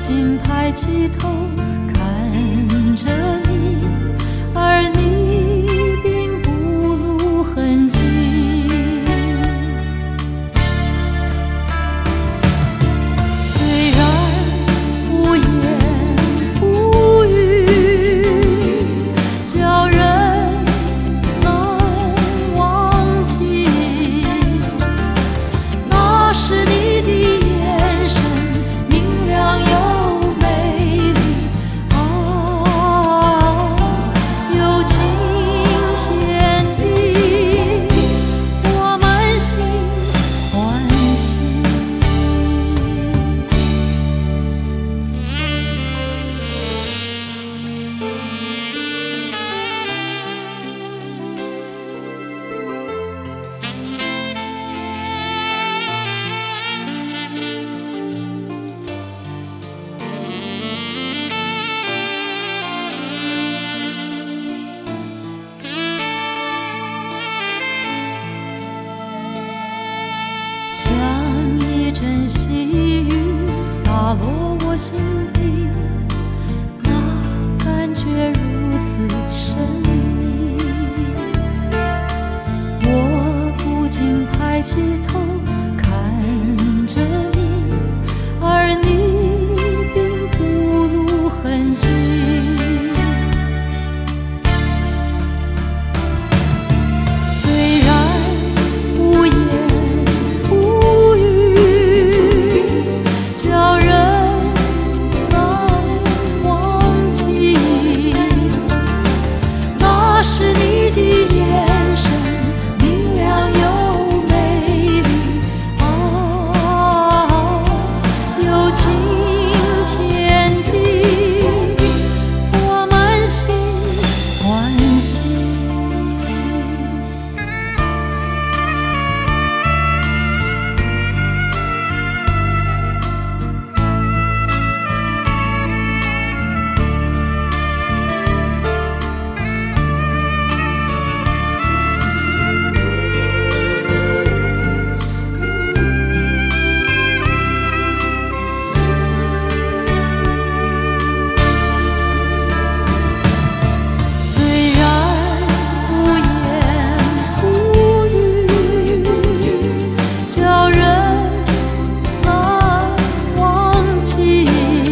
禁抬起头看着你，而你并不露痕迹。虽然无言无语，叫人难忘记，那是你的眼神明亮又美丽啊，有晴天地，我满心欢喜。像一阵细雨洒落我心底，那感觉如此神秘。我不禁抬起头看着你，而你并不露痕迹。虽然无言无语，叫人难忘记，那是你的眼神明亮又美丽啊，有晴天地，我满心欢喜。虽然无言无语，叫人难忘记，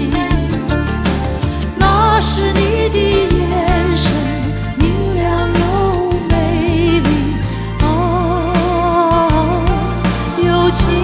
那是你的眼神明亮又美丽啊，有晴